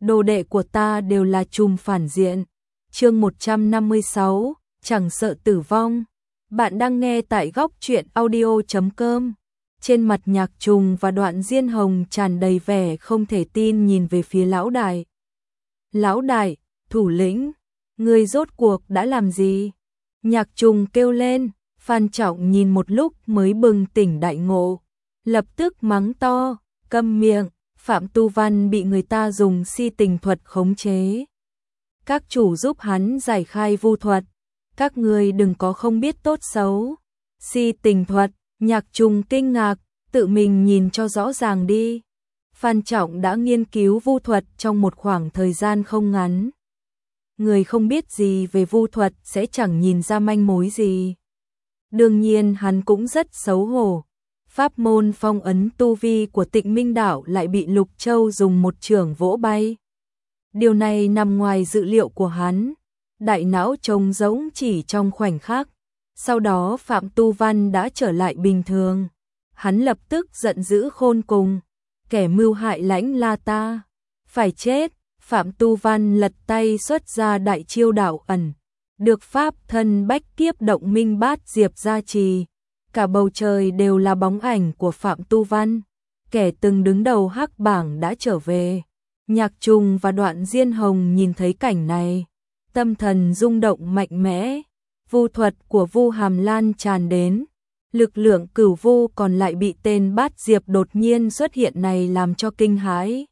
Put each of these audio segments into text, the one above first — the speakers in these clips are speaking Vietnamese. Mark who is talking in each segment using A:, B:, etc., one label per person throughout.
A: đồ đệ của ta đều là trùm phản diện. Chương 156, chẳng sợ tử vong. Bạn đang nghe tại góc truyện audio.com. Trên mặt Nhạc Trùng và Đoạn Diên Hồng tràn đầy vẻ không thể tin nhìn về phía lão đại. Lão đại, thủ lĩnh, ngươi rốt cuộc đã làm gì? Nhạc Trùng kêu lên, Phan Trọng nhìn một lúc mới bừng tỉnh đại ngộ. Lập tức mắng to, câm miệng, Phạm Tu Văn bị người ta dùng si tình thuật khống chế. Các chủ giúp hắn giải khai vu thuật, các ngươi đừng có không biết tốt xấu. Si tình thuật, Nhạc Trùng kinh ngạc, tự mình nhìn cho rõ ràng đi. Phan Trọng đã nghiên cứu vu thuật trong một khoảng thời gian không ngắn. Người không biết gì về vu thuật sẽ chẳng nhìn ra manh mối gì. Đương nhiên hắn cũng rất xấu hổ. Pháp môn phong ấn tu vi của Tịnh Minh Đạo lại bị Lục Châu dùng một chưởng vỗ bay. Điều này nằm ngoài dự liệu của hắn. Đại não trống rỗng chỉ trong khoảnh khắc. Sau đó Phạm Tu Văn đã trở lại bình thường. Hắn lập tức giận dữ khôn cùng. Kẻ mưu hại Lãnh La ta phải chết. Phạm Tu Văn lật tay xuất ra đại chiêu đạo ẩn. Được pháp thân bách kiếp động minh bát diệp gia trì. Cả bầu trời đều là bóng ảnh của Phạm Tu Văn. Kẻ từng đứng đầu hắc bảng đã trở về. Nhạc Trùng và Đoạn Diên Hồng nhìn thấy cảnh này. Tâm thần rung động mạnh mẽ. Vu thuật của Vu Hàm Lan tràn đến. Lực lượng cửu vu còn lại bị tên bát diệp đột nhiên xuất hiện này làm cho kinh hãi.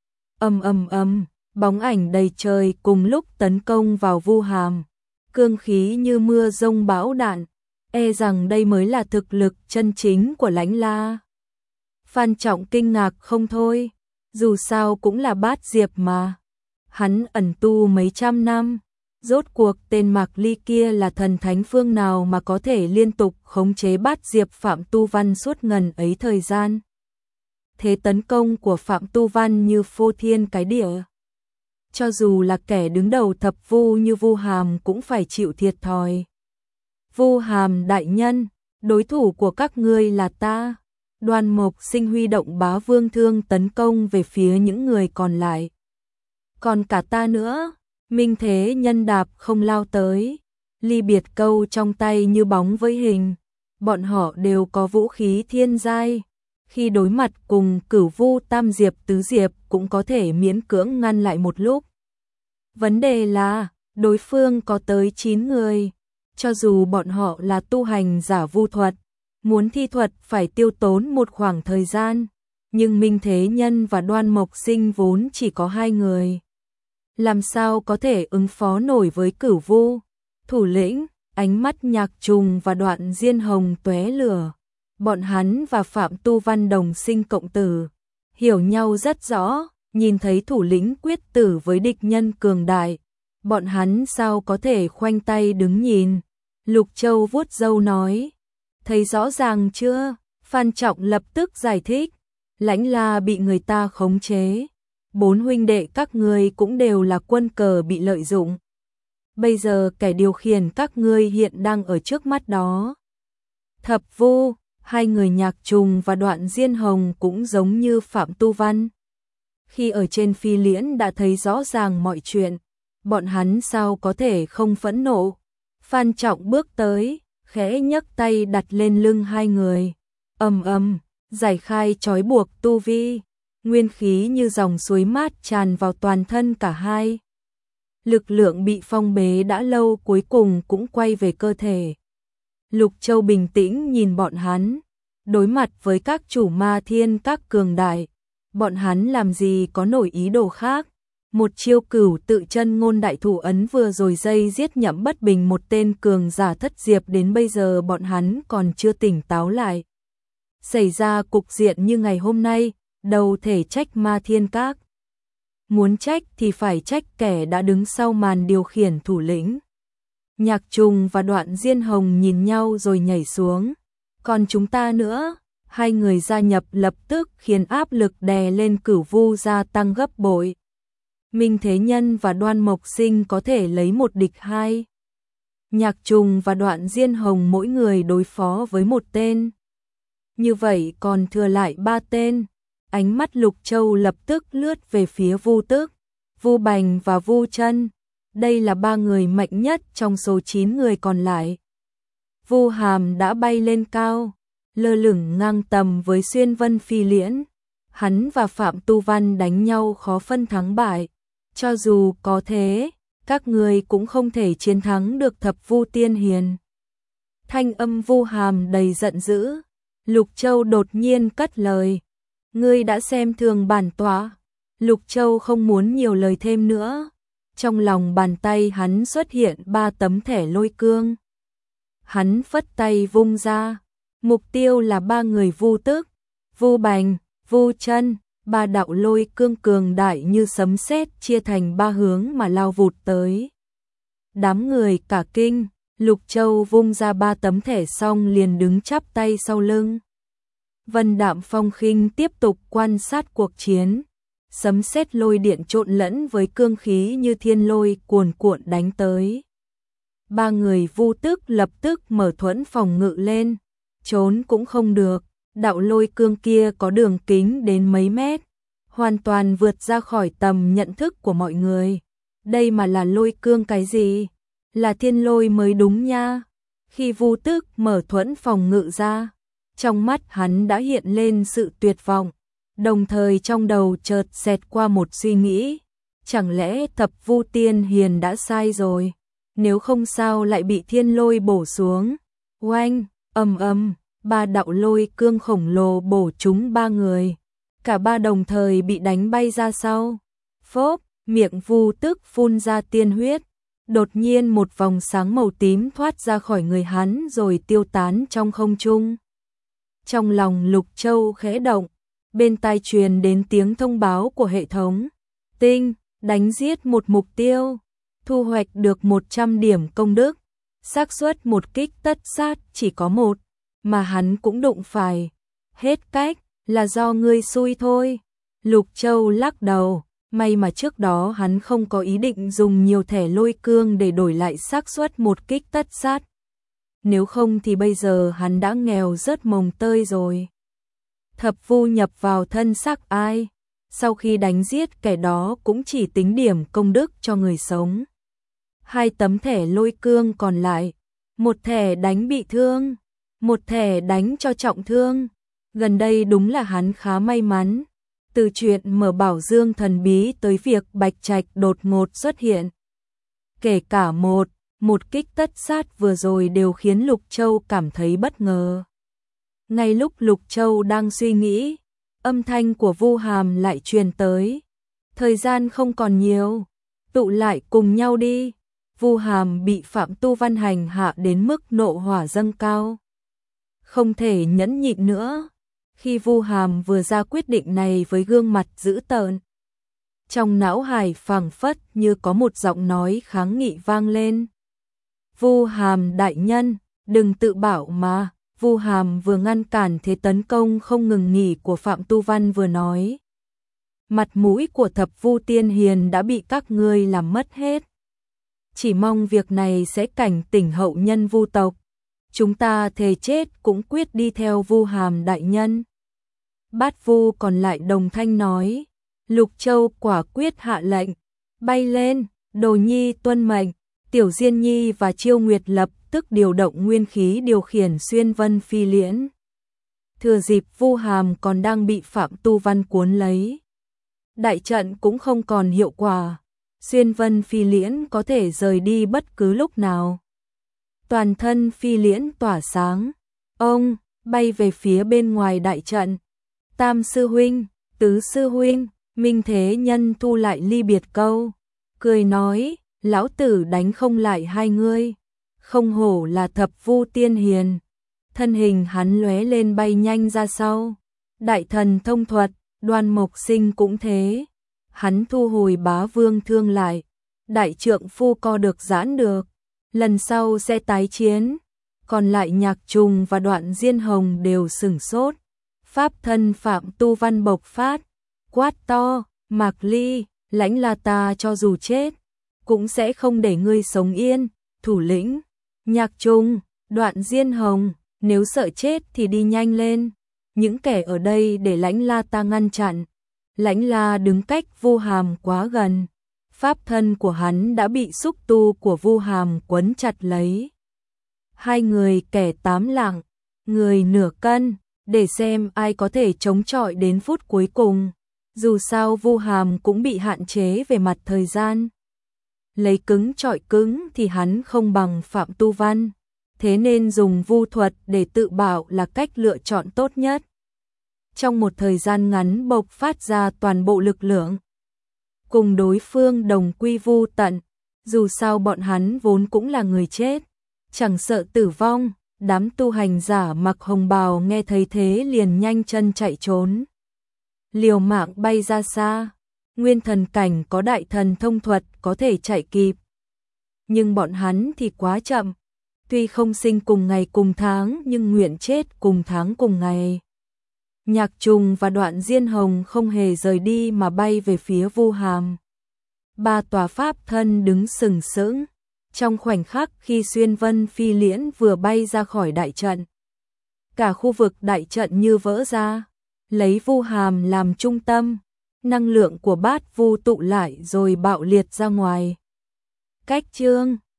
A: Bóng ảnh đầy trời cùng lúc tấn công vào Vu Hàm. Cương khí như mưa rông bão đạn. E rằng đây mới là thực lực chân chính của Lãnh La. Phan Trọng kinh ngạc không thôi. Dù sao cũng là bát diệp mà. Hắn ẩn tu mấy trăm năm. Rốt cuộc tên Mạc Ly kia là thần thánh phương nào mà có thể liên tục khống chế bát diệp Phạm Tu Văn suốt ngần ấy thời gian. Thế tấn công của Phạm Tu Văn như phô thiên cái địa. Cho dù là kẻ đứng đầu thập vu như Vu Hàm cũng phải chịu thiệt thòi. Vu Hàm đại nhân, đối thủ của các ngươi là ta. Đoan Mộc Sinh huy động bá vương thương tấn công về phía những người còn lại. Còn cả ta nữa. Minh Thế Nhân đạp không lao tới. Ly Biệt Câu trong tay như bóng với hình. Bọn họ đều có vũ khí thiên giai. Khi đối mặt cùng cửu vu tam diệp tứ diệp cũng có thể miễn cưỡng ngăn lại một lúc. Vấn đề là, đối phương có tới 9 người. Cho dù bọn họ là tu hành giả vu thuật, muốn thi thuật phải tiêu tốn một khoảng thời gian. Nhưng Minh Thế Nhân và Đoan Mộc Sinh vốn chỉ có 2 người. Làm sao có thể ứng phó nổi với cửu vu? Thủ lĩnh, ánh mắt Nhạc Trùng và Đoạn Diên Hồng tóe lửa. Bọn hắn và Phạm Tu Văn đồng sinh cộng tử, hiểu nhau rất rõ, nhìn thấy thủ lĩnh quyết tử với địch nhân cường đại. Bọn hắn sao có thể khoanh tay đứng nhìn? Lục Châu vuốt râu nói. Thấy rõ ràng chưa? Phan Trọng lập tức giải thích. Lãnh La bị người ta khống chế. 4 huynh đệ các ngươi cũng đều là quân cờ bị lợi dụng. Bây giờ kẻ điều khiển các ngươi hiện đang ở trước mắt đó. Thập vu, 2 người Nhạc Trùng và Đoạn Diên Hồng cũng giống như Phạm Tu Văn. Khi ở trên phi liễn đã thấy rõ ràng mọi chuyện, bọn hắn sao có thể không phẫn nộ. Phan Trọng bước tới, khẽ nhấc tay đặt lên lưng 2 người. Giải khai trói buộc tu vi. Nguyên khí như dòng suối mát tràn vào toàn thân cả hai. Lực lượng bị phong bế đã lâu cuối cùng cũng quay về cơ thể. Lục Châu bình tĩnh nhìn bọn hắn. Đối mặt với các chủ ma thiên các cường đại, bọn hắn làm gì có nổi ý đồ khác. Một chiêu cửu tự chân ngôn đại thủ ấn vừa rồi dây giết Nhậm Bất Bình một tên cường giả thất diệp đến bây giờ bọn hắn còn chưa tỉnh táo lại. Xảy ra cục diện như ngày hôm nay, đâu thể trách ma thiên các. Muốn trách thì phải trách kẻ đã đứng sau màn điều khiển thủ lĩnh. Nhạc Trùng và Đoạn Diên Hồng nhìn nhau rồi nhảy xuống. Còn chúng ta nữa, 2 người gia nhập lập tức khiến áp lực đè lên cửu vu gia tăng gấp bội. Minh Thế Nhân và Đoan Mộc Sinh có thể lấy 1 địch 2. Nhạc Trùng và Đoạn Diên Hồng mỗi người đối phó với 1 tên. Như vậy còn thừa lại 3 tên. Ánh mắt Lục Châu lập tức lướt về phía Vu Tước. Vu Bành và Vu Chân. Đây là 3 người mạnh nhất trong số 9 người còn lại. Vu Hàm đã bay lên cao, lơ lửng ngang tầm với Xuyên Vân Phi Liễn. Hắn và Phạm Tu Văn đánh nhau khó phân thắng bại. Cho dù có thế, các người cũng không thể chiến thắng được Thập Vu Tiên Hiền. Thanh âm Vu Hàm đầy giận dữ. Lục Châu đột nhiên cất lời. Ngươi đã xem thường bản tọa. Lục Châu không muốn nhiều lời thêm nữa. Trong lòng bàn tay hắn xuất hiện 3 tấm thẻ lôi cương. Hắn phất tay vung ra. Mục tiêu là 3 người Vu Tức, Vu Bành, Vu Chân. 3 đạo lôi cương cường đại như sấm sét chia thành 3 hướng mà lao vụt tới. Đám người cả kinh, Lục Châu vung ra 3 tấm thẻ xong liền đứng chắp tay sau lưng. Vân Đạm Phong khinh tiếp tục quan sát cuộc chiến. Sấm sét lôi điện trộn lẫn với cương khí như thiên lôi cuồn cuộn đánh tới. 3 người Vu Tức lập tức mở thuẫn phòng ngự lên, trốn cũng không được. Đạo lôi cương kia có đường kính đến mấy mét, hoàn toàn vượt ra khỏi tầm nhận thức của mọi người. Đây mà là lôi cương cái gì? Là thiên lôi mới đúng nha. Khi Vu Tức mở thuẫn phòng ngự ra, trong mắt hắn đã hiện lên sự tuyệt vọng, đồng thời trong đầu chợt xẹt qua một suy nghĩ. Chẳng lẽ Thập Vu Tiên Hiền đã sai rồi? Nếu không sao lại bị thiên lôi bổ xuống? Oanh, ầm ầm. 3 đạo lôi cương khổng lồ bổ trúng 3 người. Cả 3 đồng thời bị đánh bay ra sau. Phốp, miệng Vu Tức phun ra tiên huyết. Đột nhiên một vòng sáng màu tím thoát ra khỏi người hắn rồi tiêu tán trong không trung. Trong lòng Lục Châu khẽ động, bên tai truyền đến tiếng thông báo của hệ thống. Tinh, đánh giết một mục tiêu, thu hoạch được 100 điểm công đức. Xác suất một kích tất sát chỉ có 1. Mà hắn cũng đụng phải. Hết cách, là do ngươi xui thôi. Lục Châu lắc đầu, may mà trước đó hắn không có ý định dùng nhiều thẻ lôi cương để đổi lại xác suất một kích tất sát. Nếu không thì bây giờ hắn đã nghèo rớt mồng tơi rồi. Thập Vu nhập vào thân xác ai? Sau khi đánh giết kẻ đó cũng chỉ tính điểm công đức cho người sống. 2 tấm thẻ lôi cương còn lại, 1 thẻ đánh bị thương, 1 thẻ đánh cho trọng thương. Gần đây đúng là hắn khá may mắn. Từ chuyện mở bảo dương thần bí tới việc Bạch Trạch đột ngột xuất hiện. Kể cả một kích tất sát vừa rồi đều khiến Lục Châu cảm thấy bất ngờ. Ngay lúc Lục Châu đang suy nghĩ, âm thanh của Vu Hàm lại truyền tới. Thời gian không còn nhiều, tụ lại cùng nhau đi. Vu Hàm bị Phạm Tu Văn hành hạ đến mức nộ hỏa dâng cao. Không thể nhẫn nhịn nữa. Khi Vu Hàm vừa ra quyết định này với gương mặt dữ tợn, trong não hải phảng phất như có một giọng nói kháng nghị vang lên. Vu Hàm đại nhân, đừng tự bảo mà. Vu Hàm vừa ngăn cản thế tấn công không ngừng nghỉ của Phạm Tu Văn vừa nói. Mặt mũi của Thập Vu Tiên Hiền đã bị các ngươi làm mất hết. Chỉ mong việc này sẽ cảnh tỉnh hậu nhân Vu tộc. Chúng ta thề chết cũng quyết đi theo Vu Hàm đại nhân. Bát Vu còn lại đồng thanh nói. Lục Châu quả quyết hạ lệnh. Bay lên, Đồ Nhi tuân mệnh. Tiểu Diên Nhi và Chiêu Nguyệt lập tức điều động nguyên khí điều khiển Xuyên Vân Phi Liễn. Thừa dịp Vu Hàm còn đang bị Phạm Tu Văn cuốn lấy, đại trận cũng không còn hiệu quả. Xuyên Vân Phi Liễn có thể rời đi bất cứ lúc nào. Toàn thân Phi Liễn tỏa sáng. Ông bay về phía bên ngoài đại trận. Tam sư huynh, tứ sư huynh, Minh Thế Nhân thu lại ly biệt câu, cười nói, lão tử đánh không lại hai ngươi. Không hổ là Thập Vu Tiên Hiền. Thân hình hắn lóe lên bay nhanh ra sau. Đại thần thông thuật, Đoan Mộc Sinh cũng thế. Hắn thu hồi Bá Vương thương lại. Đại trượng phu co được giãn được. Lần sau sẽ tái chiến. Còn lại Nhạc Trùng và Đoạn Diên Hồng đều sửng sốt. Pháp thân Phạm Tu Văn bộc phát, quát to, Mạc Ly, Lãnh La ta cho dù chết, cũng sẽ không để ngươi sống yên. Thủ lĩnh, Nhạc Trùng, Đoạn Diên Hồng, nếu sợ chết thì đi nhanh lên. Những kẻ ở đây để Lãnh La ta ngăn chặn. Lãnh La đứng cách Vu Hàm quá gần, Pháp thân của hắn đã bị xúc tu của Vu Hàm quấn chặt lấy. Hai người kẻ 8 lạng, người nửa cân, để xem ai có thể chống chọi đến phút cuối cùng. Dù sao Vu Hàm cũng bị hạn chế về mặt thời gian. Lấy cứng chọi cứng thì hắn không bằng Phạm Tu Văn, thế nên dùng vu thuật để tự bảo là cách lựa chọn tốt nhất. Trong một thời gian ngắn bộc phát ra toàn bộ lực lượng, cùng đối phương đồng quy vu tận. Dù sao bọn hắn vốn cũng là người chết, chẳng sợ tử vong. Đám tu hành giả mặc hồng bào nghe thấy thế liền nhanh chân chạy trốn, liều mạng bay ra xa. Nguyên thần cảnh có đại thần thông thuật có thể chạy kịp, nhưng bọn hắn thì quá chậm. Tuy không sinh cùng ngày cùng tháng nhưng nguyện chết cùng tháng cùng ngày. Nhạc Trùng và Đoạn Diên Hồng không hề rời đi mà bay về phía Vu Hàm. Ba tòa pháp thân đứng sừng sững. Trong khoảnh khắc khi Xuyên Vân Phi Liễn vừa bay ra khỏi đại trận, cả khu vực đại trận như vỡ ra, lấy Vu Hàm làm trung tâm, năng lượng của Bát Vu tụ lại rồi bạo liệt ra ngoài. Cách chương